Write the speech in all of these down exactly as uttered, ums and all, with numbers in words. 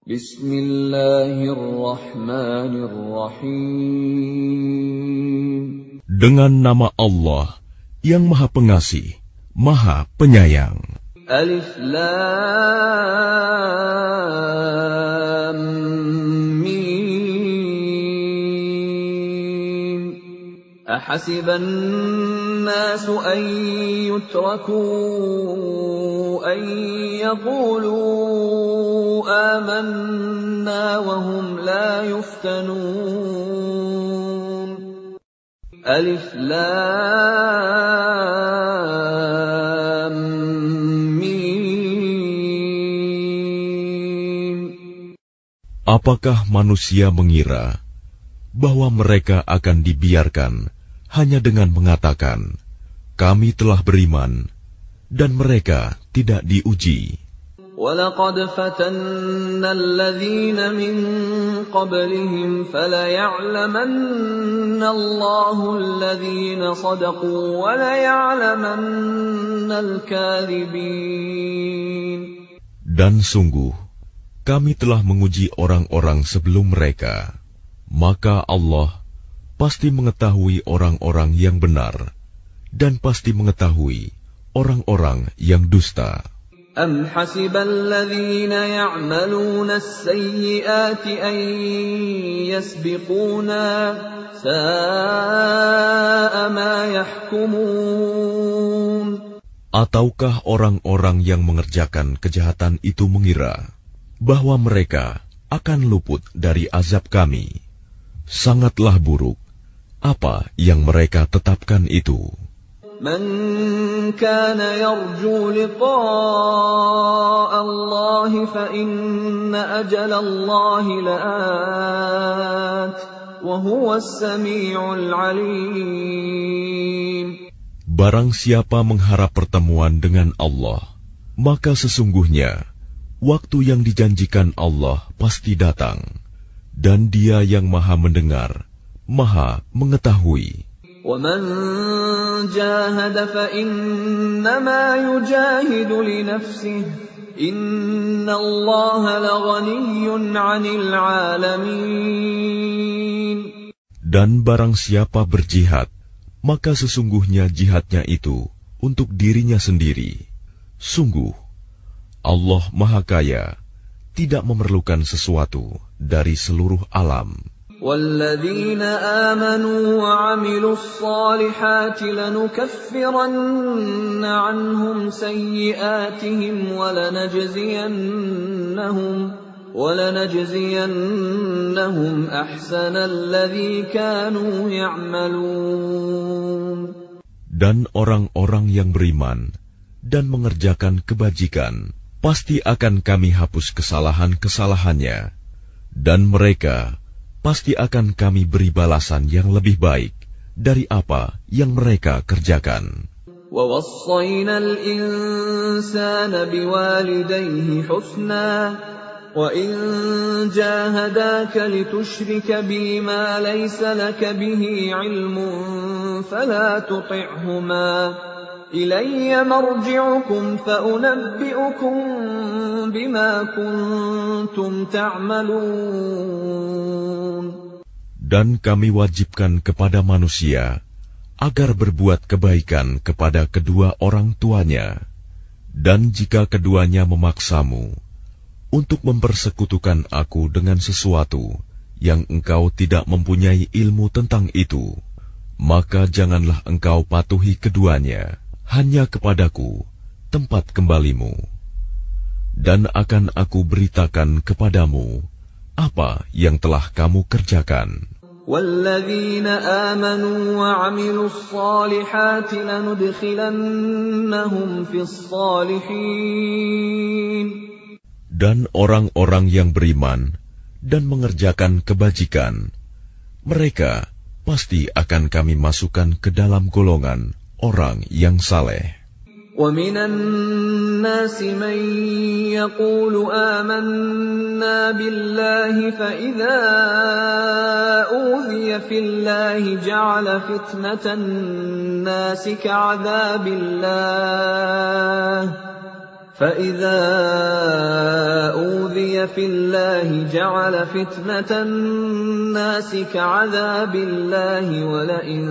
Bismillahirrahmanirrahim. Dengan nama Allah yang Maha Pengasih, Maha Penyayang. Alif Lam Mim. Ahasiban nasu an yutraku an yaqulu amanna wa hum la yuftanun. Alif Lam Mim. Apakah manusia mengira bahwa mereka akan dibiarkan hanya dengan mengatakan, kami telah beriman, dan mereka tidak diuji? وَلَقَدْ فَتَنَّا الَّذِينَ مِن قَبْلِهِمْ فَلَيَعْلَمَنَّ اللَّهُ الَّذِينَ صَدَقُوا وَلَيَعْلَمَنَّ الْكَاذِبِينَ. Dan sungguh, kami telah menguji orang-orang sebelum mereka, maka Allah pasti mengetahui orang-orang yang benar, dan pasti mengetahui orang-orang yang dusta. أَمْ حَسِبَ الَّذِينَ يَعْمَلُونَ السَّيِّئَاتِ أَن يَسْبِقُونَا سَاءَ مَا يَحْكُمُونَ. Ataukah orang-orang yang mengerjakan kejahatan itu mengira bahwa mereka akan luput dari azab kami? Sangatlah buruk apa yang mereka tetapkan itu. Man kana yarju liqa'a Allah fa inna ajala Allah la'at wa huwa as-sami'ul 'alim. Barang siapa mengharap pertemuan dengan Allah, maka sesungguhnya waktu yang dijanjikan Allah pasti datang, dan Dia yang Maha mendengar, Maha mengetahui. وَمَنْ جَاهَدَ فَإِنَّمَا يُجَاهِدُ لِنَفْسِهِ إِنَّ اللَّهَ لَغَنِيٌّ عَنِ الْعَالَمِينَ. Dan barang siapa berjihad, maka sesungguhnya jihadnya itu untuk dirinya sendiri. Sungguh, Allah Maha Kaya, tidak memerlukan sesuatu dari seluruh alam. وَالَّذِينَ آمَنُوا وَعَمِلُوا الصَّالِحَاتِ لَنُكَفِّرَنَّ عَنْهُمْ سَيِّئَاتِهِمْ وَلَنَجْزِيَنَّهُمْ وَلَنَجْزِيَنَّهُمْ أَحْسَنَ الَّذِي كَانُوا يَعْمَلُونَ. Dan orang-orang yang beriman dan mengerjakan kebajikan, pasti akan kami hapus kesalahan-kesalahannya, dan mereka pasti akan kami beri balasan yang lebih baik dari apa yang mereka kerjakan. وَوَصَّيْنَا الْإِنسَانَ بِوَالِدَيْهِ حُسْنًا وَإِن جَاهَدَاكَ لِتُشْرِكَ بِي مَا لَيْسَ لَكَ بِهِ عِلْمٌ فَلَا تُطِعْهُمَا إِلَيَّ مَرْجِعُكُمْ فَأُنَبِّئُكُم بِمَا كُنتُمْ تَعْمَلُونَ. Dan kami wajibkan kepada manusia agar berbuat kebaikan kepada kedua orang tuanya, dan jika keduanya memaksamu untuk mempersekutukan aku dengan sesuatu yang engkau tidak mempunyai ilmu tentang itu, maka janganlah engkau patuhi keduanya, hanya kepadaku tempat kembalimu, dan akan aku beritakan kepadamu apa yang telah kamu kerjakan. وَالَّذِينَ آمَنُوا وَعَمِلُوا الصَّالِحَاتِ لَنُدْخِلَنَّهُمْ فِي الصَّالِحِينَ. Dan orang-orang yang beriman dan mengerjakan kebajikan, mereka pasti akan kami masukkan ke dalam golongan orang yang saleh. وَمِنَ النَّاسِ مَن يَقُولُ آمَنَّا بِاللَّهِ فَإِذَا أُوذِيَ فِي اللَّهِ جَعَلَ فِتْنَةَ النَّاسِ كَعَذَابِ اللَّهِ فَإِذَا أُوذِيَ فِي اللَّهِ جَعَلَ فِتْنَةَ النَّاسِ كَعَذَابِ اللَّهِ وَلَئِن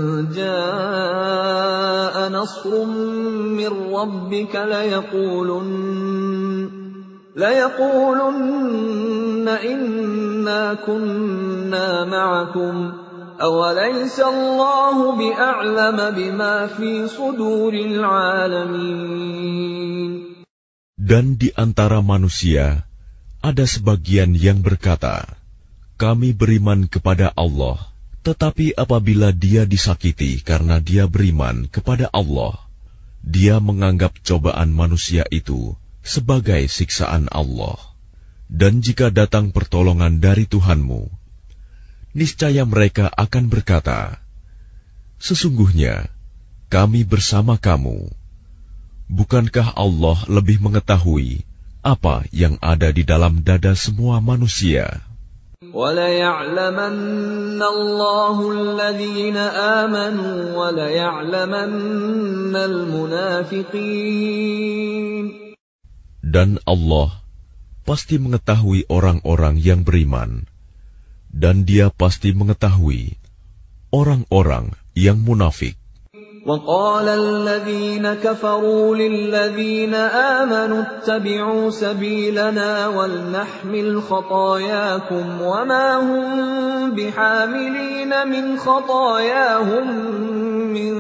جَاءَ نَصْرٌ مِّن رَّبِّكَ لَيَقُولُنَّ لَيَقُولُنَّ إِنَّا كُنَّا مَعَكُمْ أَوَلَيْسَ اللَّهُ بِأَعْلَمَ بِمَا فِي صُدُورِ الْعَالَمِينَ. Dan di antara manusia ada sebagian yang berkata, kami beriman kepada Allah, tetapi apabila dia disakiti karena dia beriman kepada Allah, dia menganggap cobaan manusia itu sebagai siksaan Allah. Dan jika datang pertolongan dari Tuhanmu, niscaya mereka akan berkata, sesungguhnya kami bersama kamu. Bukankah Allah lebih mengetahui apa yang ada di dalam dada semua manusia? وَلَيَعْلَمَنَّ اللَّهُ الَّذِينَ آمَنُوا وَلَيَعْلَمَنَّ الْمُنَافِقِينَ. Dan Allah pasti mengetahui orang-orang yang beriman, dan Dia pasti mengetahui orang-orang yang munafik. وَقَالَ الَّذِينَ كَفَرُوا لِلَّذِينَ آمَنُوا اتَّبِعُوا سَبِيلَنَا وَلْنَحْمِلْ خَطَايَاكُمْ وَمَا هُمْ بِحَامِلِينَ مِنْ خَطَايَاهُمْ مِنْ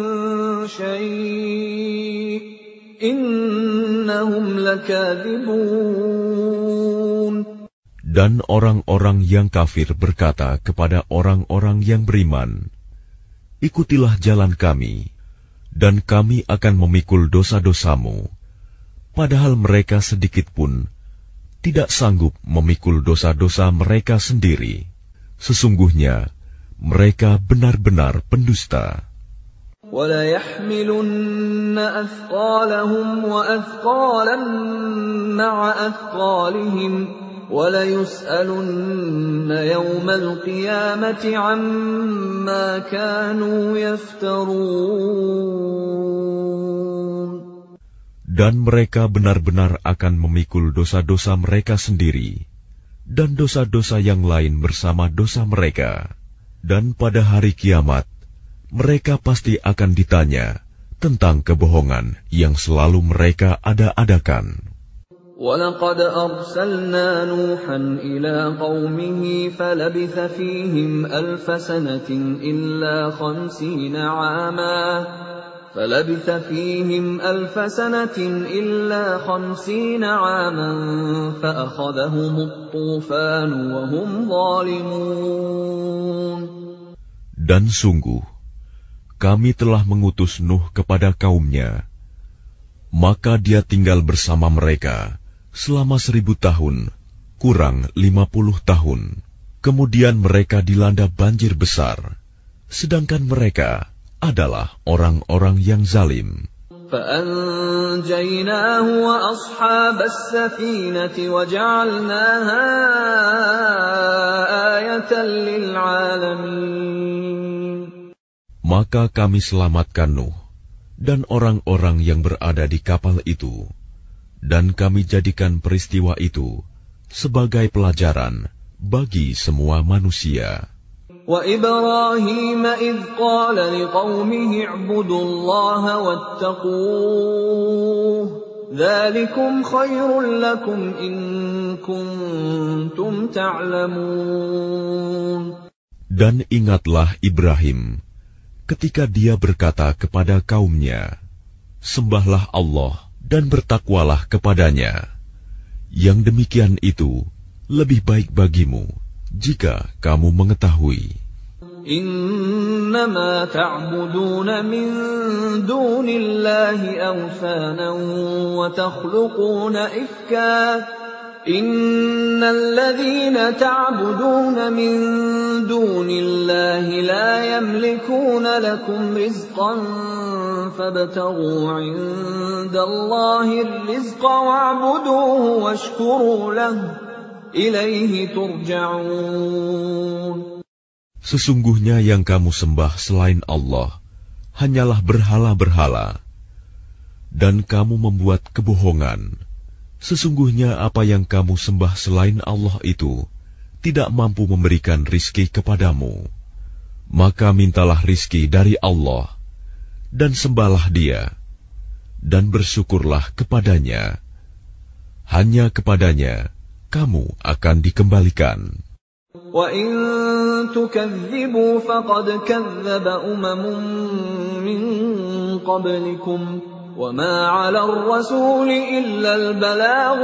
شَيْءٍ إِنَّهُمْ لَكَاذِبُونَ. Dan orang-orang yang kafir berkata kepada orang-orang yang beriman, ikutilah jalan kami, dan kami akan memikul dosa-dosamu, padahal mereka sedikit pun tidak sanggup memikul dosa-dosa mereka sendiri. Sesungguhnya mereka benar-benar pendusta. وَلَيَحْمِلُنَّ أَثْقَالَهُمْ وَأَثْقَالًا مَّعَ أَثْقَالِهِمْ وَلَيُسْأَلُنَّ يَوْمَ الْقِيَامَةِ عَمَّا كَانُوا يَفْتَرُونَ. Dan mereka benar-benar akan memikul dosa-dosa mereka sendiri, dan dosa-dosa yang lain bersama dosa mereka. Dan pada hari kiamat, mereka pasti akan ditanya tentang kebohongan yang selalu mereka ada-adakan. وَلَقَدْ أَرْسَلْنَا نُوحًا إِلَىٰ قَوْمِهِ فَلَبِثَ فِيهِمْ أَلْفَ سَنَةٍ إِلَّا خَمْسِينَ عَامًا فَلَبِثَ فِيهِمْ أَلْفَ سَنَةٍ إِلَّا خَمْسِينَ عَامًا فَأَخَذَهُمُ الطُّوفَانُ وَهُمْ ظَالِمُونَ. Dan sungguh, kami telah mengutus Nuh kepada kaumnya, maka dia tinggal bersama mereka selama seribu tahun, kurang lima puluh tahun. Kemudian mereka dilanda banjir besar, sedangkan mereka adalah orang-orang yang zalim. فَأَنْجَيْنَاهُ وَأَصْحَابَ السَّفِينَةِ وَجَعَلْنَاهَا آيَةً لِلْعَالَمِينَ. Maka kami selamatkan Nuh dan orang-orang yang berada di kapal itu, dan kami jadikan peristiwa itu sebagai pelajaran bagi semua manusia. وَإِبْرَاهِيمَ إِذْ قَالَ لِقَوْمِهِ اعْبُدُوا اللَّهَ وَاتَّقُوهُ ذَلِكُمْ خَيْرٌ لَكُمْ إِن كُنتُمْ تَعْلَمُونَ. Dan ingatlah Ibrahim ketika dia berkata kepada kaumnya, sembahlah Allah dan bertakwalah kepadanya. Yang demikian itu lebih baik bagimu jika kamu mengetahui. إنما تعبدون من دون الله أوثانا وتخلقون إفكا إن الذين تعبدون من دون الله لا يملكون لكم رزقا فابتغوا عند الله الرزق واعبدوه واشكروا له إليه ترجعون. Sesungguhnya yang kamu sembah selain Allah hanyalah berhala-berhala. dan kamu membuat kebohongan, sesungguhnya apa yang kamu sembah selain Allah itu tidak mampu memberikan rizki kepadamu. Maka mintalah rizki dari Allah, dan sembahlah Dia, dan bersyukurlah kepadanya. Hanya kepadanya kamu akan dikembalikan. وَإِن تُكَذِّبُوا فَقَدْ كَذَّبَ أُمَمٌ مِّن قَبْلِكُمْ وَمَا عَلَى الرَّسُولِ إِلَّا الْبَلَاغُ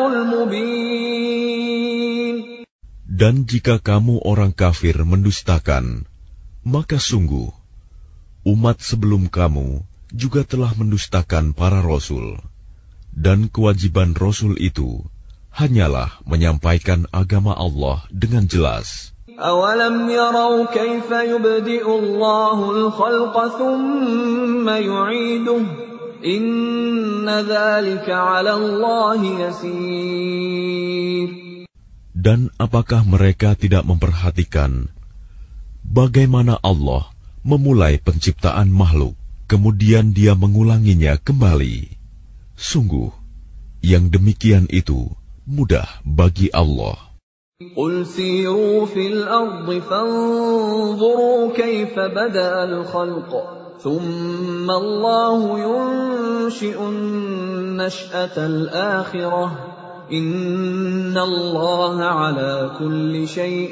الْمُبِينُ. Dan jika kamu orang kafir mendustakan, maka sungguh umat sebelum kamu juga telah mendustakan para rasul, dan kewajiban rasul itu hanyalah menyampaikan agama Allah dengan jelas. أَوَلَمْ يَرَوْا كَيْفَ يُبْدِئُ اللَّهُ الْخَلْقَ ثُمَّ يُعِيدُهُ إِنَّ ذَلِكَ عَلَى اللَّهِ يَسِيرٌ. Dan apakah mereka tidak memperhatikan bagaimana Allah memulai penciptaan makhluk, kemudian Dia mengulanginya kembali? Sungguh, yang demikian itu mudah bagi Allah. قُلْ سِيرُوا فِي الْأَرْضِ فَانظُرُوا كَيْفَ بَدَأَ الْخَلْقَ ثُمَّ اللَّهُ يُنشِئُ النَّشْأَةَ الْآخِرَةَ إِنَّ اللَّهَ عَلَى كُلِّ شَيْءٍ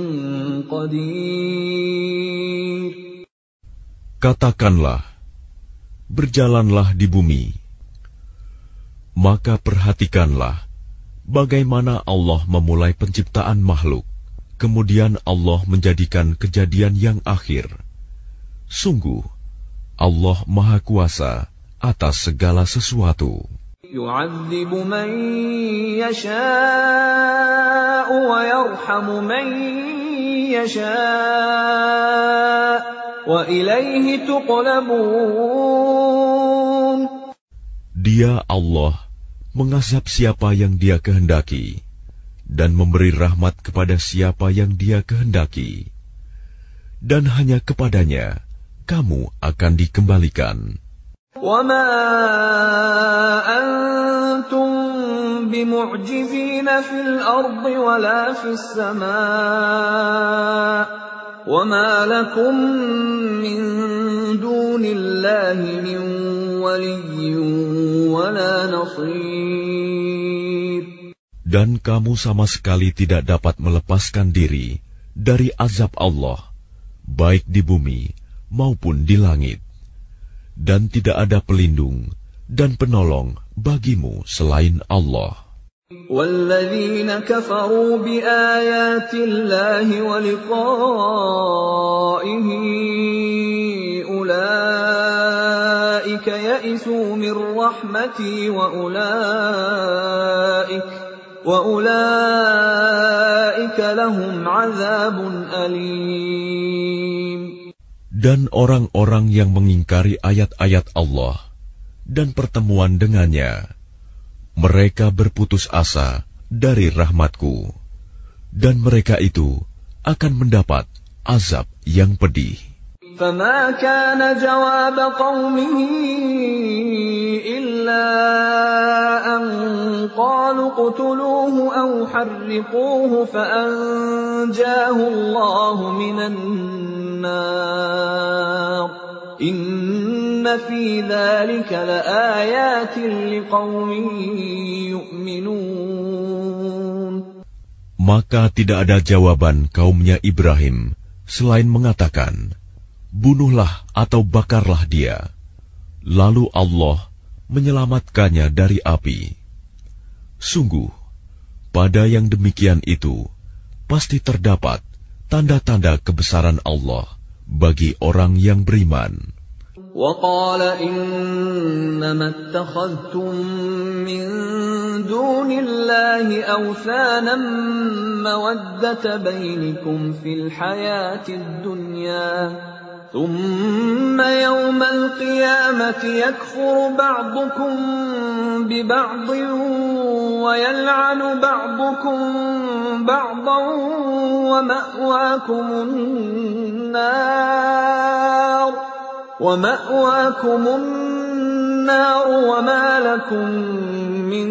قَدِيرٌ. Katakanlah, berjalanlah di bumi, maka perhatikanlah bagaimana Allah memulai penciptaan makhluk, kemudian Allah menjadikan kejadian yang akhir. Sungguh, Allah Maha Kuasa atas segala sesuatu. يُعَذِّبُ مَن يَشَاءُ وَيَرْحَمُ مَن يَشَاءُ وَإِلَيْهِ تُقْلَبُونَ. Dia Allah mengazab siapa yang Dia kehendaki, dan memberi rahmat kepada siapa yang Dia kehendaki, dan hanya kepadanya kamu akan dikembalikan. وَمَا أَنْتُمْ بِمُعْجِزِينَ فِي الْأَرْضِ وَلَا فِي السَّمَاءِ وَمَا لَكُمْ مِنْ دُونِ اللَّهِ مِنْ وَلِيٍّ وَلَا نَصِيرٍ. Dan kamu sama sekali tidak dapat melepaskan diri dari azab Allah, baik di bumi maupun di langit. Dan tidak ada pelindung dan penolong bagimu selain Allah. وَالَّذِينَ كَفَرُوا بِآيَاتِ اللَّهِ وَلِقَائِهِ أُولَئِكَ يَئِسُوا مِنْ رَحْمَتِي وَأُولَئِكَ وَأُولَئِكَ لَهُمْ عَذَابٌ أَلِيمٌ. Dan orang-orang yang mengingkari ayat-ayat Allah dan pertemuan dengannya, mereka berputus asa dari rahmatku, dan mereka itu akan mendapat azab yang pedih. فَمَا كَانَ جَوَابَ قَوْمِهِ إِلَّا أَنْ قَالُوا اقْتُلُوهُ أَوْ حَرِّقُوهُ فَأَنْجَاهُ اللَّهُ مِنَ النَّارِ إِنَّ فِي ذَلِكَ لَآيَاتٍ لِقَوْمٍ يُؤْمِنُونَ. Maka tidak ada jawaban kaumnya Ibrahim selain mengatakan, bunuhlah atau bakarlah dia. Lalu Allah menyelamatkannya dari api. Sungguh, pada yang demikian itu pasti terdapat tanda-tanda kebesaran Allah bagi orang yang beriman. وَقَالَ إِنَّمَا اتَّخَذْتُم مِّن دُونِ اللَّهِ أَوْثَانًا مَّوَدَّةَ بَيْنِكُمْ فِي الْحَيَاةِ الدُّنْيَا ثُمَّ يَوْمَ الْقِيَامَةِ يَكْفُرُ بَعْضُكُم بِبَعْضٍ وَيَلْعَنُ بَعْضُكُم بَعْضًا وَمَأْوَاكُمُ النَّارُ وَمَأْوَاكُمُ النَّارُ وَمَا لَكُمْ مِنْ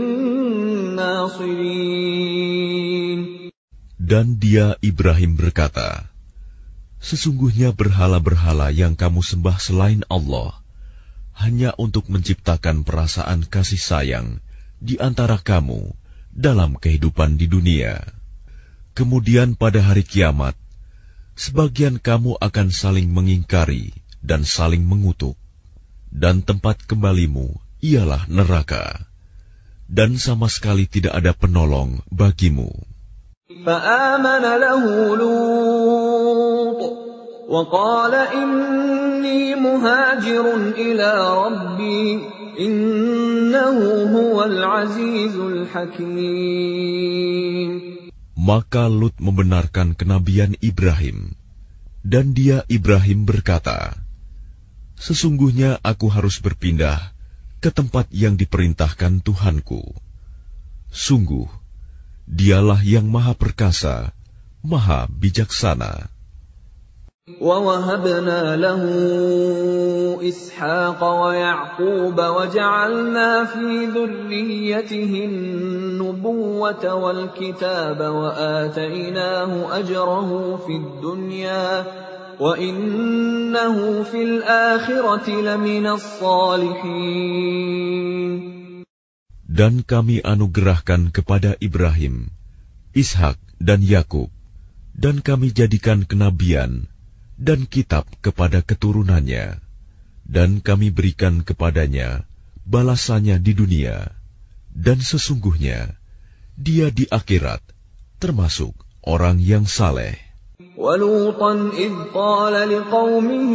نَاصِرِينَ. Dan dia Ibrahim berkata, sesungguhnya berhala-berhala yang kamu sembah selain Allah hanya untuk menciptakan perasaan kasih sayang di antara kamu dalam kehidupan di dunia. Kemudian pada hari kiamat, sebagian kamu akan saling mengingkari dan saling mengutuk, dan tempat kembalimu ialah neraka, dan sama sekali tidak ada penolong bagimu. فآمن له لوط وقال إني مهاجر إلى ربي إنه هو العزيز الحكيم. Maka Lut membenarkan kenabian Ibrahim, dan dia Ibrahim berkata, sesungguhnya aku harus berpindah ke tempat yang diperintahkan Tuhanku. Sungguh, Dialah yang Maha Perkasa, Maha Bijaksana. وَوَهَبْنَا لَهُ إِسْحَاقَ وَيَعْقُوبَ وَجَعَلْنَا فِي ذُرِّيَّتِهِ النُّبُوَّةَ وَالْكِتَابَ وَآتَيْنَاهُ أَجْرَهُ فِي الدُّنْيَا وَإِنَّهُ فِي الْآخِرَةِ لَمِنَ الصَّالِحِينَ. Dan kami anugerahkan kepada Ibrahim, Ishak dan Yakub, dan kami jadikan kenabian dan kitab kepada keturunannya, dan kami berikan kepadanya balasannya di dunia, dan sesungguhnya dia di akhirat termasuk orang yang saleh. وَلُوطًا إِذْ قَالَ لِقَوْمِهِ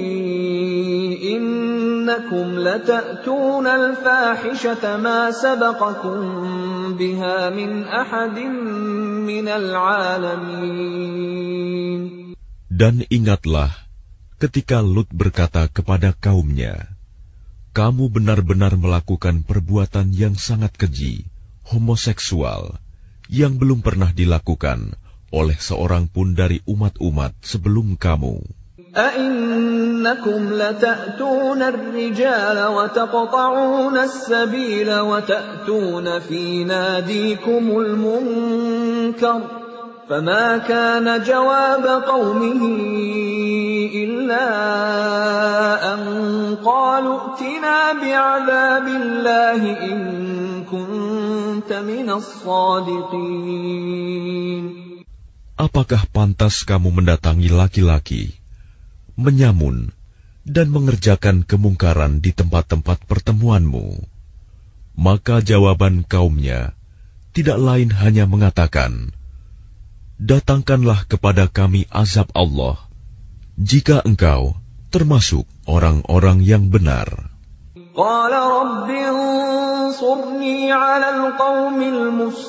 إِنَّكُمْ لَتَأْتُونَ الْفَاحِشَةَ مَا سَبَقَكُمْ بِهَا مِنْ أَحَدٍ مِنَ الْعَالَمِينَ. Dan ingatlah ketika Lut berkata kepada kaumnya, kamu benar-benar melakukan perbuatan yang sangat keji, homoseksual, yang belum pernah dilakukan oleh seorang pun dari umat-umat sebelum kamu. أَإِنَّكُمْ لَتَأْتُونَ الرِّجَالَ وَتَقْطَعُونَ السَّبِيلَ وَتَأْتُونَ فِي نَادِيكُمُ الْمُنكَرَ فَمَا كَانَ جَوَابَ قَوْمِهِ إِلَّا أَن قَالُوا ائْتِنَا بِعَذَابِ اللَّهِ إِن كُنتَ مِنَ الصَّادِقِينَ. Apakah pantas kamu mendatangi laki-laki, menyamun, dan mengerjakan kemungkaran di tempat-tempat pertemuanmu? Maka jawaban kaumnya tidak lain hanya mengatakan, datangkanlah kepada kami azab Allah, jika engkau termasuk orang-orang yang benar. Qala rabbi ansurni 'alal qaumil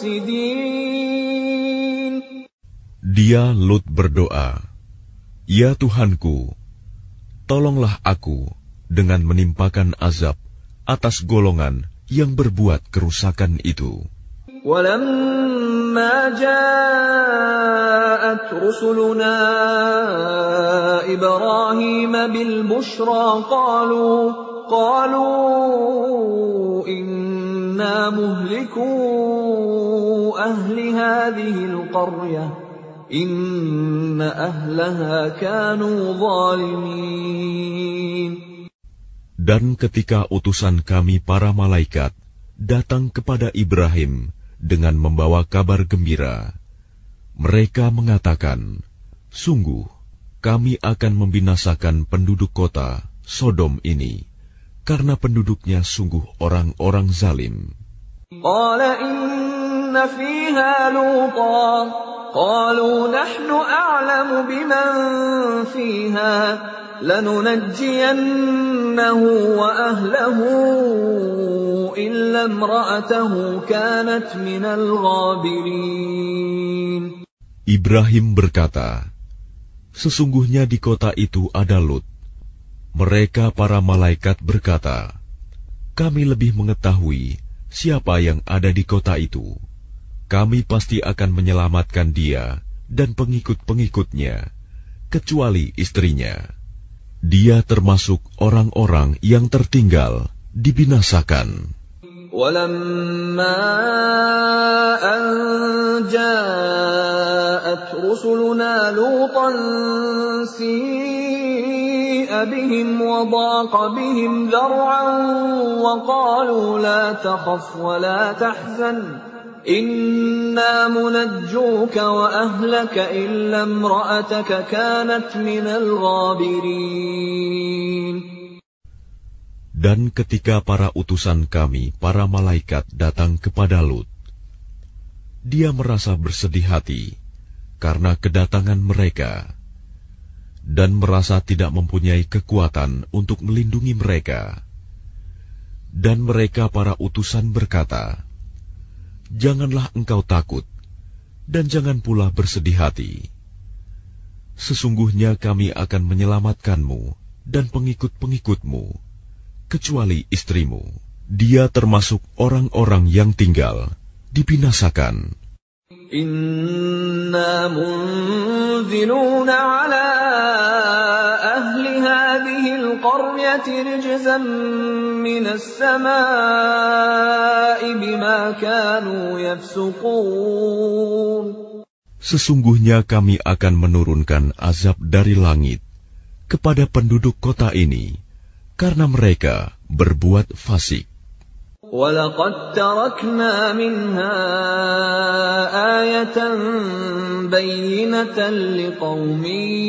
mufsidin. Dia Lut berdoa, ya Tuhanku, tolonglah aku dengan menimpakan azab atas golongan yang berbuat kerusakan itu. Walamma ja'at rusuluna Ibrahim bil bushra qalu qalu inna muhliku ahli hadhihi al-qaryah Inna ahlaha kanu zalimin. Dan ketika utusan kami para malaikat datang kepada Ibrahim dengan membawa kabar gembira, mereka mengatakan, sungguh kami akan membinasakan penduduk kota Sodom ini, karena penduduknya sungguh orang-orang zalim. Qala inna fiha Lutan قالوا نحن أعلم بمن فيها لننجينه وأهله إلا امرأته كانت من الغابرين. Ibrahim berkata, sesungguhnya di kota itu ada Lut. Mereka para malaikat berkata, kami lebih mengetahui siapa yang ada di kota itu. Kami pasti akan menyelamatkan dia dan pengikut-pengikutnya, kecuali istrinya. Dia termasuk orang-orang yang tertinggal dibinasakan. وَلَمَّا أَنْ جَاءَتْ رُسُلُنَا لُوطًا سِيءَ بِهِمْ وَضَاقَ بِهِمْ ذَرْعًا وَقَالُوا لَا تَخَفْ وَلَا تَحْزَنْ إِنَّا مُنَجُّوكَ وَأَهْلَكَ إِلَّا امْرَأَتَكَ كَانَتْ مِنَ الْغَابِرِينَ. Dan ketika para utusan kami, para malaikat datang kepada Lut, dia merasa bersedih hati karena kedatangan mereka, dan merasa tidak mempunyai kekuatan untuk melindungi mereka. Dan mereka para utusan berkata, "Janganlah engkau takut, dan jangan pula bersedih hati. Sesungguhnya kami akan menyelamatkanmu dan pengikut-pengikutmu, kecuali istrimu. Dia termasuk orang-orang yang tinggal, dibinasakan." Inna munziluna ala ahli hadhihi al-qaryati rijzan minas samaa'i bima kanu yafsuqun. Sesungguhnya kami akan menurunkan azab dari langit kepada penduduk kota ini karena mereka berbuat fasik. وَلَقَدْ تَرَكْنَا مِنْهَا آيَةً بَيِّنَةً لِقَوْمٍ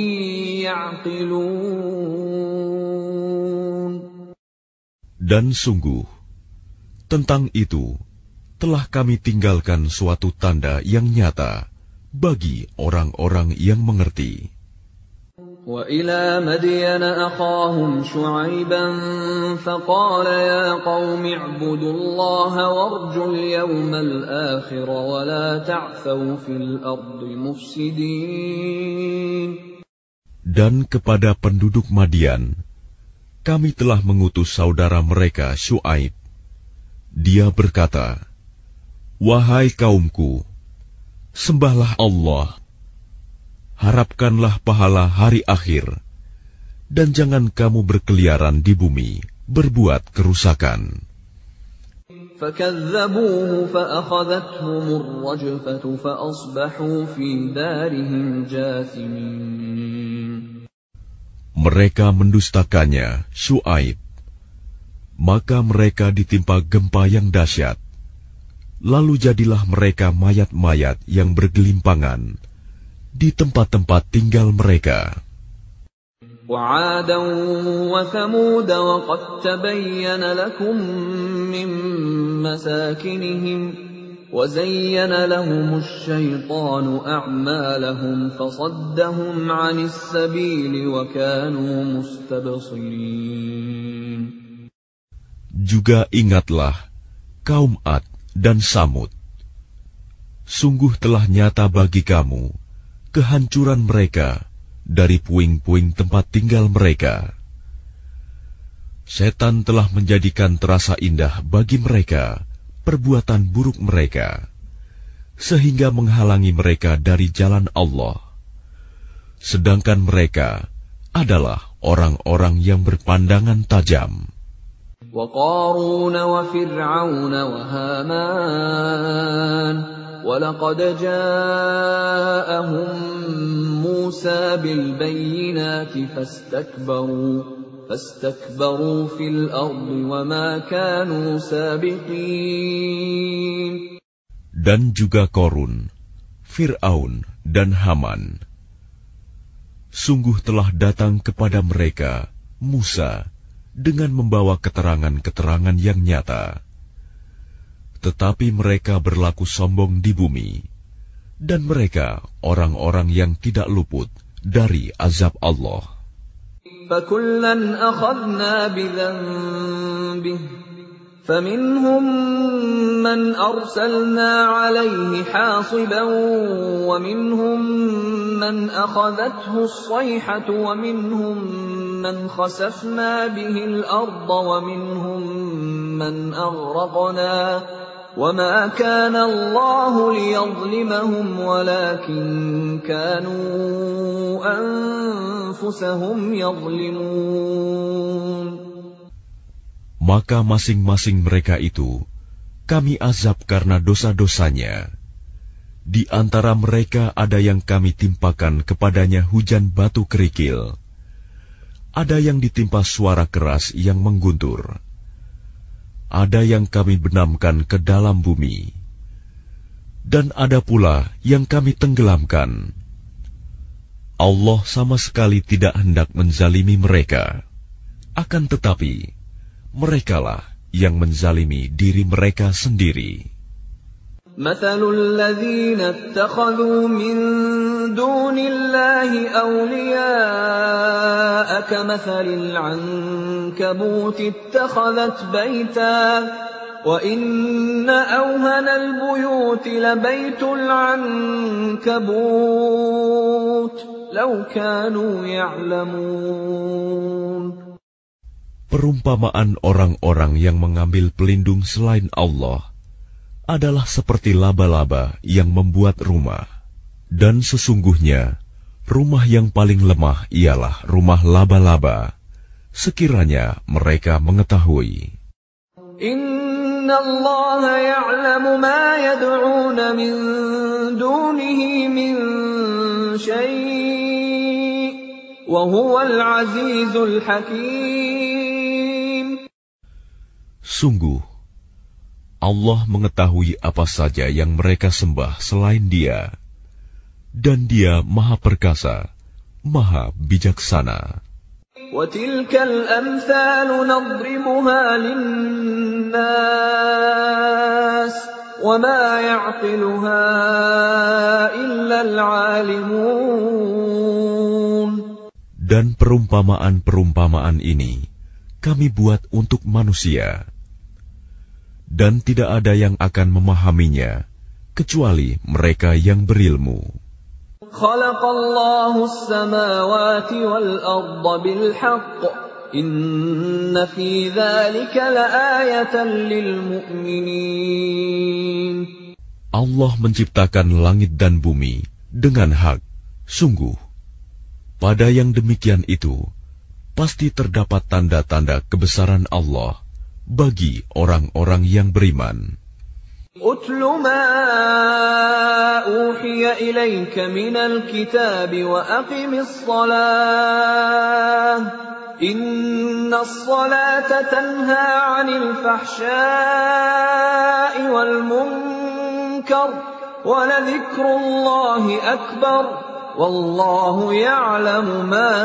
يَعْقِلُونَ. Dan sungguh, tentang itu telah kami tinggalkan suatu tanda yang nyata bagi orang-orang yang mengerti. وَإِلَى مَدْيَنَ أَخَاهُمْ شُعَيْبًا فَقَالَ يَا قَوْمِ اعْبُدُوا اللَّهَ وَارْجُوا الْيَوْمَ الْآخِرَ وَلَا تَعْثَوْا فِي الْأَرْضِ مُفْسِدِينَ. Dan kepada penduduk Madian, kami telah mengutus saudara mereka Syuaib. Dia berkata, "Wahai kaumku, sembahlah Allah, harapkanlah pahala hari akhir, dan jangan kamu berkeliaran di bumi, berbuat kerusakan." فَكَذَّبُوهُ فَأَخَذَتْهُمُ الرَّجْفَةُ فَأَصْبَحُوا فِي دَارِهِمْ جَاثِمِينَ. Mereka mendustakannya, Syuaib, maka mereka ditimpa gempa yang dahsyat, lalu jadilah mereka mayat-mayat yang bergelimpangan di tempat-tempat tinggal mereka. وَعَادًا وَثَمُودَ وَقَدْ تَبَيَّنَ لَكُم مِّن مَّسَاكِنِهِمْ وَزَيَّنَ لَهُمُ الشَّيْطَانُ أَعْمَالَهُمْ فَصَدَّهُمْ عَنِ السَّبِيلِ وَكَانُوا مُسْتَبْصِرِينَ. Juga ingatlah kaum Ad dan Samud. Sungguh telah nyata bagi kamu kehancuran mereka dari puing-puing tempat tinggal mereka. Setan telah menjadikan terasa indah bagi mereka perbuatan buruk mereka, sehingga menghalangi mereka dari jalan Allah. Sedangkan mereka adalah orang-orang yang berpandangan tajam. وَقَارُونَ وَفِرْعَوْنَ وَهَامَانَ وَلَقَدْ جَاءَهُم مُّوسَى بِالْبَيِّنَاتِ فَاسْتَكْبَرُوا فَاسْتَكْبَرُوا فِي الْأَرْضِ وَمَا كَانُوا سَابِقِينَ. Dan juga Korun, Fir'aun, dan Haman. Sungguh telah datang kepada mereka Musa dengan membawa keterangan-keterangan yang nyata. Tetapi mereka berlaku sombong di bumi, dan mereka orang-orang yang tidak luput dari azab Allah. فَكُلًّا أَخَذْنَا بِذَنبِهِ فَمِنْهُمْ مَنْ أَرْسَلْنَا عَلَيْهِ حَاصِبًا وَمِنْهُمْ مَنْ أَخَذَتْهُ الصَّيْحَةُ وَمِنْهُمْ مَنْ خَسَفْنَا بِهِ الْأَرْضَ وَمِنْهُمْ مَنْ أَغْرَقْنَا وَمَا كَانَ اللَّهُ لِيَظْلِمَهُمْ وَلَكِنْ كَانُوا أَنفُسَهُمْ يَظْلِمُونَ. maka masing-masing mereka itu kami azab karena dosa-dosanya. Di antara mereka ada yang kami timpakan kepadanya hujan batu kerikil, ada yang ditimpa suara keras yang mengguntur, ada yang kami benamkan ke dalam bumi, dan ada pula yang kami tenggelamkan. Allah sama sekali tidak hendak menzalimi mereka, akan tetapi merekalah yang menzalimi diri mereka sendiri. مثل الذين اتخذوا من دون الله أولياء كمثل العنكبوت اتخذت بيتا وإن أوهن البيوت لبيت العنكبوت لو كانوا يعلمون. Perumpamaan orang-orang yang mengambil pelindung selain Allah adalah seperti laba-laba yang membuat rumah. Dan sesungguhnya, rumah yang paling lemah ialah rumah laba-laba, sekiranya mereka mengetahui. Inna Allah ya'lamu ma yad'una min dunihi min syai' wa huwal azizul hakim. Sungguh, Allah mengetahui apa saja yang mereka sembah selain Dia, dan Dia Maha Perkasa, Maha Bijaksana. وَتِلْكَ الْأَمْثَالُ نَضْرِبُهَا لِلنَّاسِ وَمَا يَعْقِلُهَا إِلَّا الْعَالِمُونَ. Dan perumpamaan-perumpamaan ini kami buat untuk manusia, dan tidak ada yang akan memahaminya kecuali mereka yang berilmu. Khalaqallahu as-samawati wal-ardha bil-haqq. Inna fi dzalika laayatan lil-mu'minin. Allah menciptakan langit dan bumi dengan hak. Sungguh, pada yang demikian itu pasti terdapat tanda-tanda kebesaran Allah bagi orang-orang yang beriman. Utlu ma uhiya ilayka minal kitab wa aqimis salah. Innas salata tanha 'anil fahsya'i wal munkar wa ladhikrullahi akbar. Wallahu ya'lamu ma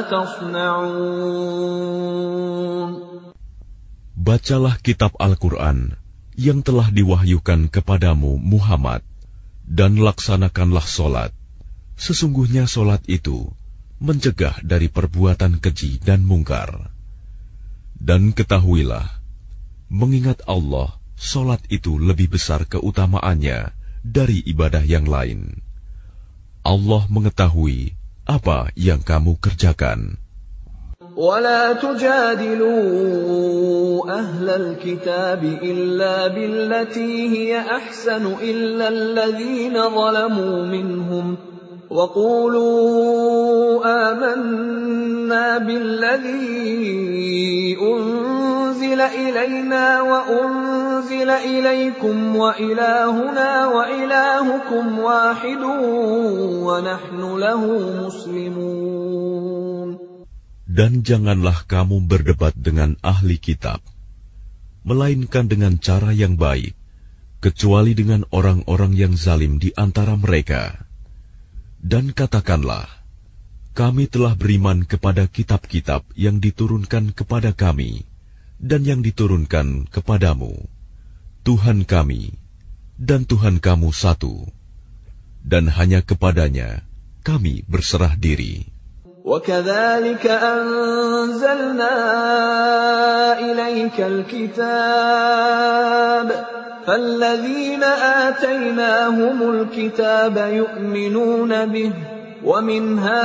tasna'un. Bacalah kitab Al-Quran yang telah diwahyukan kepadamu Muhammad, dan laksanakanlah solat. Sesungguhnya solat itu mencegah dari perbuatan keji dan mungkar. Dan ketahuilah, mengingat Allah, solat itu lebih besar keutamaannya dari ibadah yang lain. Allah mengetahui apa yang kamu kerjakan. وَلَا تُجَادِلُوا أَهْلَ الْكِتَابِ إِلَّا بِالَّتِي هِيَ أَحْسَنُ إِلَّا الَّذِينَ ظَلَمُوا مِنْهُمْ وَقُولُوا آمَنَّا بِالَّذِي أُنْزِلَ إِلَيْنَا وَأُنْزِلَ إِلَيْكُمْ وَإِلَٰهُنَا وَإِلَٰهُكُمْ وَاحِدٌ وَنَحْنُ لَهُ مُسْلِمُونَ. Dan janganlah kamu berdebat dengan ahli kitab, melainkan dengan cara yang baik, kecuali dengan orang-orang yang zalim di antara mereka. Dan katakanlah, kami telah beriman kepada kitab-kitab yang diturunkan kepada kami, dan yang diturunkan kepadamu. Tuhan kami, dan Tuhan kamu satu, dan hanya kepadanya kami berserah diri. وَكَذَلِكَ أَنزَلْنَا إِلَيْكَ الْكِتَابَ فَالَّذِينَ آتَيْنَاهُمُ الْكِتَابَ يُؤْمِنُونَ بِهِ وَمِنْ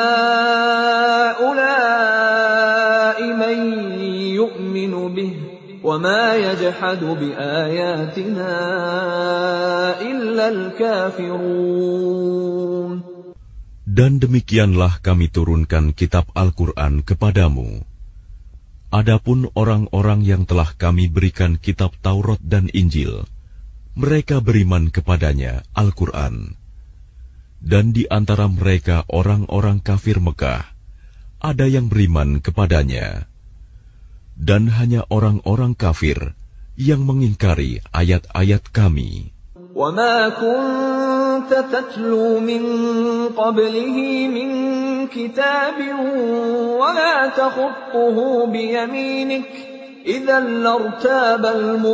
هَؤُلَاءِ مَن يُؤْمِنُ بِهِ وَمَا يَجْحَدُ بِآيَاتِنَا إِلَّا الْكَافِرُونَ. Dan demikianlah kami turunkan kitab Al-Quran kepadamu. Adapun orang-orang yang telah kami berikan kitab Taurat dan Injil, mereka beriman kepadanya, Al-Quran. Dan di antara mereka orang-orang kafir Mekah, ada yang beriman kepadanya. Dan hanya orang-orang kafir yang mengingkari ayat-ayat kami. وَمَا كُنْتَ تَتْلُو مِنْ قَبْلِهِ مِنْ كِتَابٍ وَلَا تَخُطُّهُ بِيَمِينِكَ إِذًا لَارْتَابَ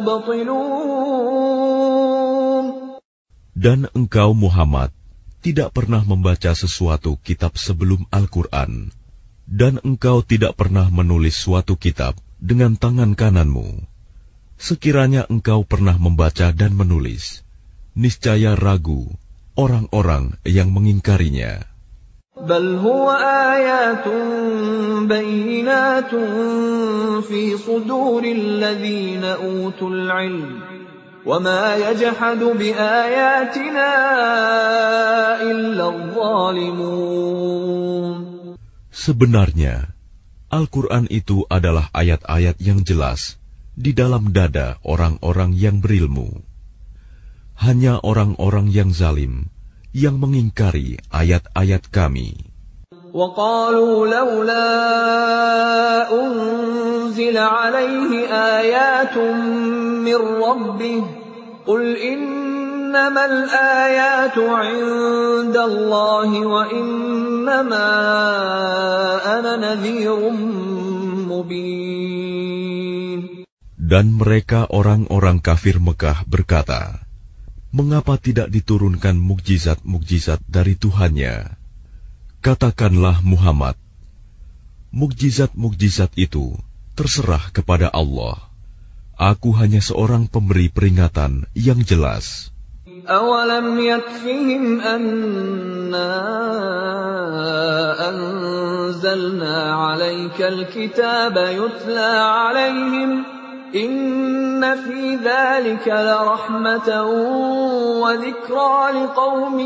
الْمُبْطِلُونَ. Dan engkau Muhammad tidak pernah membaca sesuatu kitab sebelum Al-Quran, dan engkau tidak pernah menulis suatu kitab dengan tangan kananmu. Sekiranya engkau pernah membaca dan menulis, niscaya ragu orang-orang yang mengingkarinya. بَلْ هُوَ آيَاتٌ بَيِّنَاتٌ فِي صُدُورِ الَّذِينَ أُوتُوا الْعِلْمَ وَمَا يَجْحَدُ بِآيَاتِنَا إِلَّا الظَّالِمُونَ. Sebenarnya, Al-Quran itu adalah ayat-ayat yang jelas di dalam dada orang-orang yang berilmu. Hanya orang-orang yang zalim yang mengingkari ayat-ayat kami. وَقَالُوا لَوْلَا أُنْزِلَ عَلَيْهِ آيَاتٌ مِّن رَّبِّهِ قُلْ إِنَّمَا الْآيَاتُ عِندَ اللَّهِ وَإِنَّمَا أَنَا نَذِيرٌ مُّبِينٌ. Dan mereka orang-orang kafir Mekah berkata, mengapa tidak diturunkan mukjizat-mukjizat dari Tuhannya? Katakanlah Muhammad, mukjizat-mukjizat itu terserah kepada Allah. Aku hanya seorang pemberi peringatan yang jelas. أَوَلَمْ يَكْفِهِمْ أَنَّا أَنزَلْنَا عَلَيْكَ الْكِتَابَ يُتْلَى عَلَيْهِمْ إِنَّ فِي ذَلِكَ لَرَحْمَةً وَذِكْرَى لِقَوْمٍ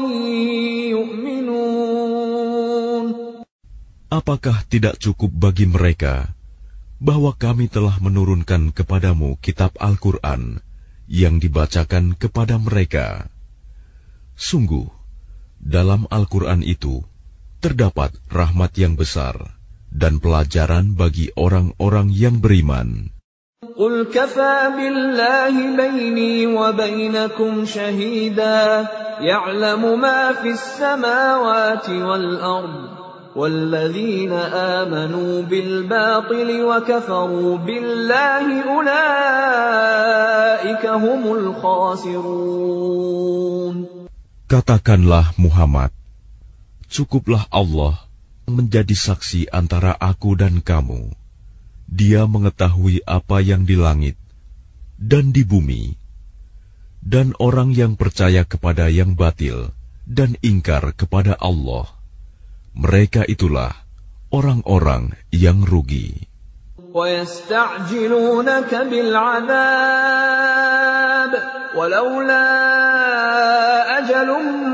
يُؤْمِنُونَ. Apakah tidak cukup bagi mereka bahwa kami telah menurunkan kepadamu kitab Al-Quran yang dibacakan kepada mereka? Sungguh, dalam Al-Quran itu terdapat rahmat yang besar dan pelajaran bagi orang-orang yang beriman. قُلْ كَفَى بِاللَّهِ بَيْنِي وَبَيْنَكُمْ شَهِيدًا يَعْلَمُ مَا فِي السَّمَاوَاتِ وَالْأَرْضِ وَالَّذِينَ آمَنُوا بِالْبَاطِلِ وَكَفَرُوا بِاللَّهِ أُولَئِكَ هُمُ الْخَاسِرُونَ. Katakanlah Muhammad, cukuplah Allah menjadi saksi antara aku dan kamu. Dia mengetahui apa yang di langit dan di bumi. Dan orang yang percaya kepada yang batil dan ingkar kepada Allah, mereka itulah orang-orang yang rugi. وَيَسْتَعْجِلُونَكَ بِالْعَذَابِ وَلَوْلَا أَجَلٌ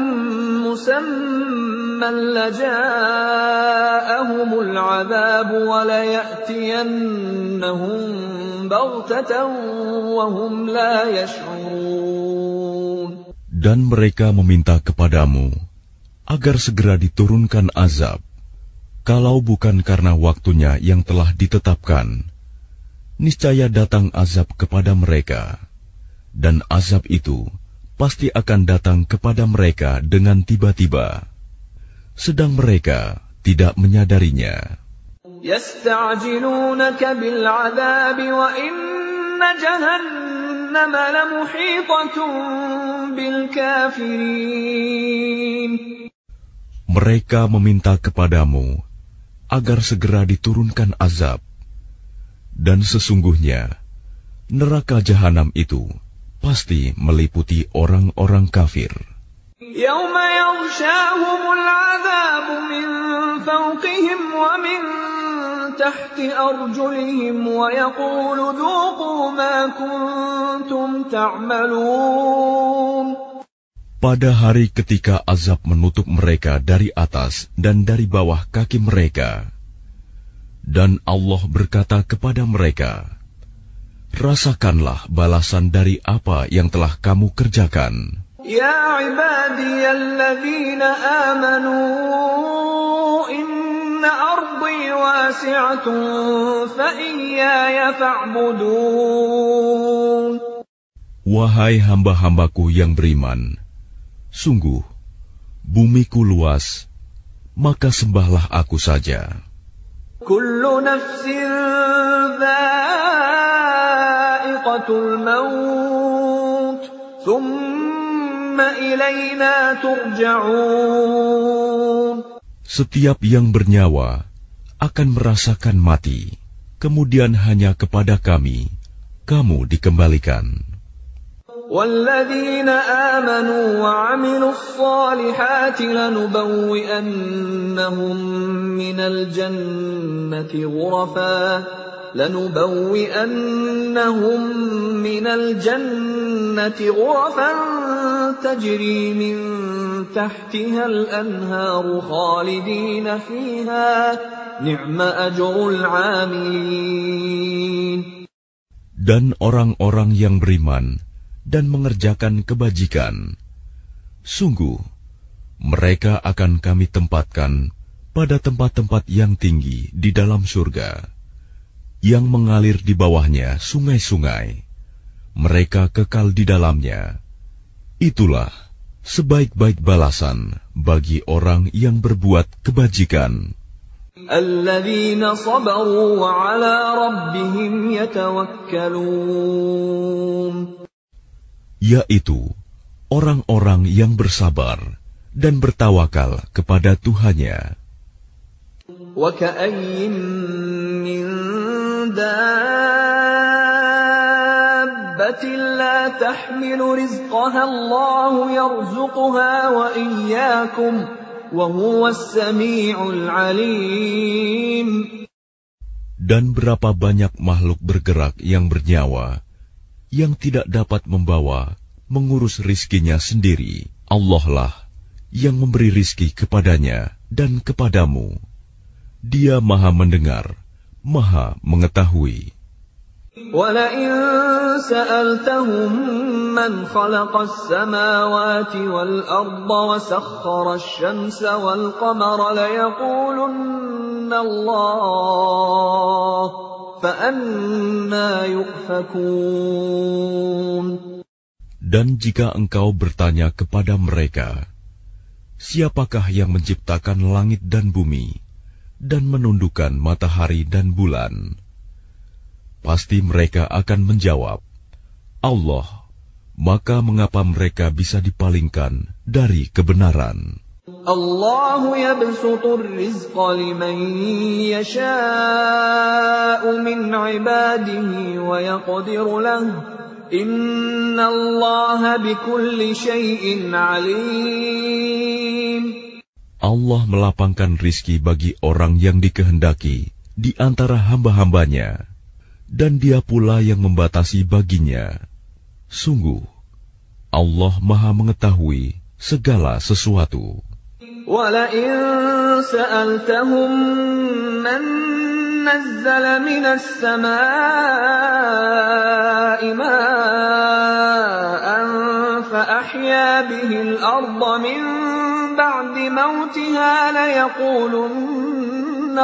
مُّسَمًّى لَّجَاءَهُمُ الْعَذَابُ وَلَيَأْتِيَنَّهُم بَغْتَةً وَهُمْ لَا يَشْعُرُونَ. Dan mereka meminta kepadamu agar segera diturunkan azab, kalau bukan karena waktunya yang telah ditetapkan, niscaya datang azab kepada mereka, dan azab itu pasti akan datang kepada mereka dengan tiba-tiba, sedang mereka tidak menyadarinya. يَسْتَعْجِلُونَكَ بِالْعَذَابِ وَإِنَّ جَهَنَّمَ لَمُحِيطَةٌ بِالْكَافِرِينَ. Mereka meminta kepadamu agar segera diturunkan azab, dan sesungguhnya neraka jahanam itu pasti meliputi orang-orang kafir. يَوْمَ يَغْشَاهُمُ الْعَذَابُ مِنْ فَوْقِهِمْ وَمِنْ تَحْتِ أَرْجُلِهِمْ وَيَقُولُ ذُوقُوا مَا كُنْتُمْ تَعْمَلُونَ. Pada hari ketika azab menutup mereka dari atas dan dari bawah kaki mereka, Dan Allah berkata kepada mereka, rasakanlah balasan dari apa yang telah kamu kerjakan. Ya ibadiyalladzina amanu inna ardi wasi'atun fa iyaya fa'budun. Wahai hamba-hambaku yang beriman, sungguh bumiku luas, maka sembahlah aku saja. Kullu nafsin dha'iqatul maut, thumma ilayna turja'un. Setiap yang bernyawa akan merasakan mati, kemudian hanya kepada kami kamu dikembalikan. وَالَّذِينَ آمَنُوا وَعَمِلُوا الصَّالِحَاتِ لَنُبَوِّئَنَّهُم مِّنَ الْجَنَّةِ غُرَفًا لَنُبَوِّئَنَّهُم مِّنَ الْجَنَّةِ غُرَفًا تَجْرِي مِن تَحْتِهَا الْأَنْهَارُ خَالِدِينَ فِيهَا نِعْمَ أَجْرُ الْعَامِلِينَ. Dan orang-orang yang beriman dan mengerjakan kebajikan, sungguh mereka akan kami tempatkan pada tempat-tempat yang tinggi di dalam surga, yang mengalir di bawahnya sungai-sungai. Mereka kekal di dalamnya. Itulah sebaik-baik balasan bagi orang yang berbuat kebajikan. Alladzina sabaru wa ala rabbihim yatawakkalun. Yaitu orang-orang yang bersabar dan bertawakal kepada Tuhannya. Wa ka'ayyin min dabbatin la tahmilu rizqaha Allahu yarzuquha wa iyyakum wa huwas sami'ul 'alim. Dan berapa banyak makhluk bergerak yang bernyawa yang tidak dapat membawa, mengurus rizkinya sendiri. Allah lah yang memberi rizki kepadanya dan kepadamu. Dia maha mendengar, maha mengetahui. وَلَئِن سَأَلْتَهُم مَّنْ خَلَقَ السَّمَاوَاتِ وَالْأَرْضَ وَسَخَّرَ الشَّمْسَ وَالْقَمَرَ لَيَقُولُنَّ اللَّهُ فَأَنَّىٰ يُؤْفَكُونَ. Dan jika engkau bertanya kepada mereka, siapakah yang menciptakan langit dan bumi dan menundukkan matahari dan bulan? Pasti mereka akan menjawab, Allah. Maka mengapa mereka bisa dipalingkan dari kebenaran? Allahu yabsutur rizqa liman yasha'u min ibadihi wa yaqdiru lahu. Inna Allaha bikulli syai'in alim. Allah melapangkan rizki bagi orang yang dikehendaki di antara hamba-hambanya, dan Dia pula yang membatasi baginya. Sungguh, Allah Maha mengetahui segala sesuatu. وَلَئِن سَأَلْتَهُم مَّن نَّزَّلَ مِنَ السَّمَاءِ مَاءً فَأَحْيَا بِهِ الْأَرْضَ مِن بَعْدِ مَوْتِهَا لَيَقُولُنَّ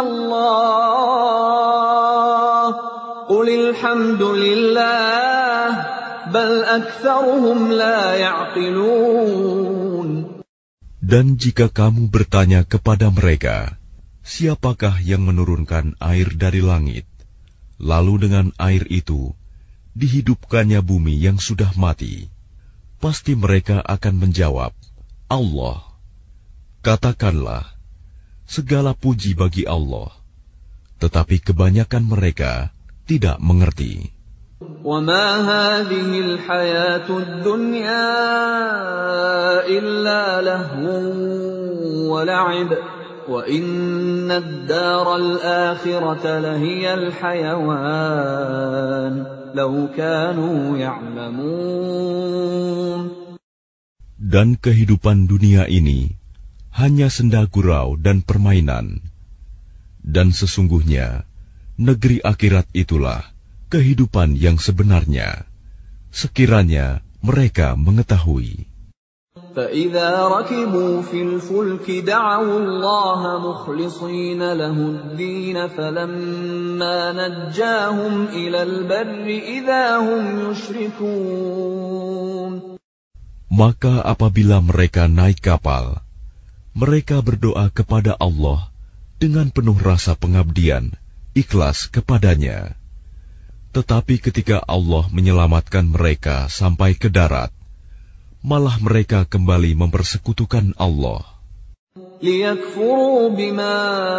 اللَّهُ قُلِ الْحَمْدُ لِلَّهِ بَلْ أَكْثَرُهُمْ لَا يَعْقِلُونَ. Dan jika kamu bertanya kepada mereka, siapakah yang menurunkan air dari langit, lalu dengan air itu dihidupkannya bumi yang sudah mati? Pasti mereka akan menjawab, Allah. Katakanlah, segala puji bagi Allah, tetapi kebanyakan mereka tidak mengerti. وَمَا هَٰذِهِ الْحَيَاةُ الدُّنْيَا إِلَّا لَهْوٌ وَلَعِبٌ وَإِنَّ الدَّارَ الْآخِرَةَ لَهِيَ الْحَيَوَانُ لَوْ كَانُوا يَعْلَمُونَ. Dan kehidupan dunia ini hanya senda gurau dan permainan, dan sesungguhnya negeri akhirat itulah kehidupan yang sebenarnya, sekiranya mereka mengetahui. فَإِذَا رَكِبُوا فِي الْفُلْكِ دَعَوُا اللَّهَ مُخْلِصِينَ لَهُ الدِّينَ فَلَمَّا نَجَّاهُمْ إِلَى الْبَرِّ إِذَا هُمْ يُشْرِكُونَ. Maka apabila mereka naik kapal, mereka berdoa kepada Allah dengan penuh rasa pengabdian, ikhlas kepadanya. Tetapi ketika Allah menyelamatkan mereka sampai ke darat, malah mereka kembali mempersekutukan Allah. لِيَكْفُرُوا بِمَا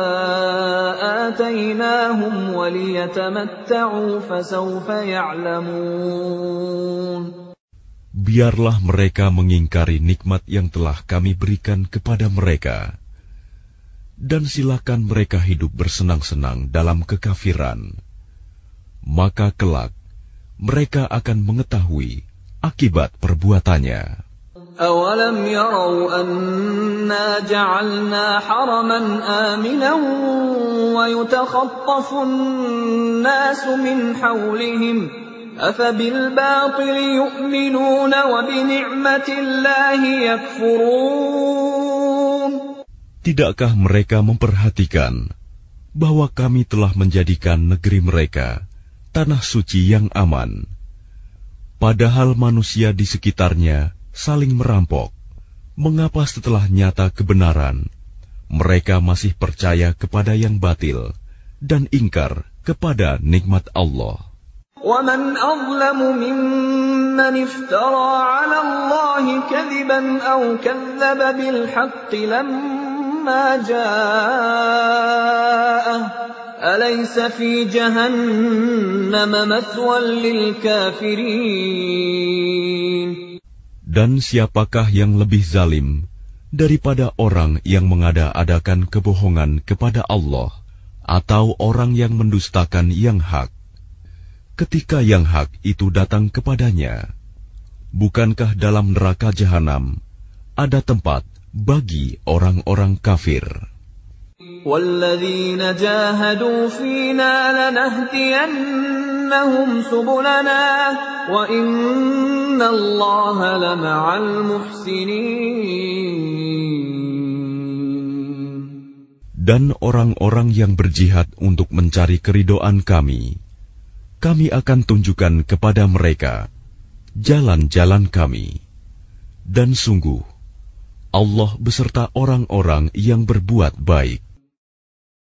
آتَيْنَاهُمْ وَلِيَتَمَتَّعُوا فَسَوْفَ يَعْلَمُونَ. Biarlah mereka mengingkari nikmat yang telah kami berikan kepada mereka, dan silakan mereka hidup bersenang-senang dalam kekafiran. Maka kelak mereka akan mengetahui akibat perbuatannya. أَوَلَمْ يَرَوْا أَنَّا جَعَلْنَا حَرَمًا آمِنًا وَيُتَخَطَّفُ النَّاسُ مِنْ حَوْلِهِمْ أَفَبِالْبَاطِلِ يُؤْمِنُونَ وَبِنِعْمَةِ اللَّهِ يَكْفُرُونَ. Tidakkah mereka memperhatikan bahwa kami telah menjadikan negeri mereka tanah suci yang aman, padahal manusia di sekitarnya saling merampok? Mengapa setelah nyata kebenaran, mereka masih percaya kepada yang batil dan ingkar kepada nikmat Allah? وَمَنْ أَظْلَمُ مِمَّنِ افْتَرَى عَلَى اللَّهِ كَذِبًا أَوْ كَذَّبَ بِالْحَقِّ لَمَّا جَاءَهُ أَلَيْسَ فِي جَهَنَّمَ مَثْوًى لِلْكَافِرِينَ. Dan siapakah yang lebih zalim daripada orang yang mengada-adakan kebohongan kepada Allah atau orang yang mendustakan yang hak ketika yang hak itu datang kepadanya? Bukankah dalam neraka jahanam ada tempat bagi orang-orang kafir? وَالَّذِينَ جَاهَدُوا فِينَا لَنَهْدِيَنَّهُمْ سُبُلَنَا وَإِنَّ اللَّهَ لَمَعَ الْمُحْسِنِينَ. Dan orang-orang yang berjihad untuk mencari keridhaan kami, kami akan tunjukkan kepada mereka jalan-jalan kami. Dan sungguh, Allah beserta orang-orang yang berbuat baik.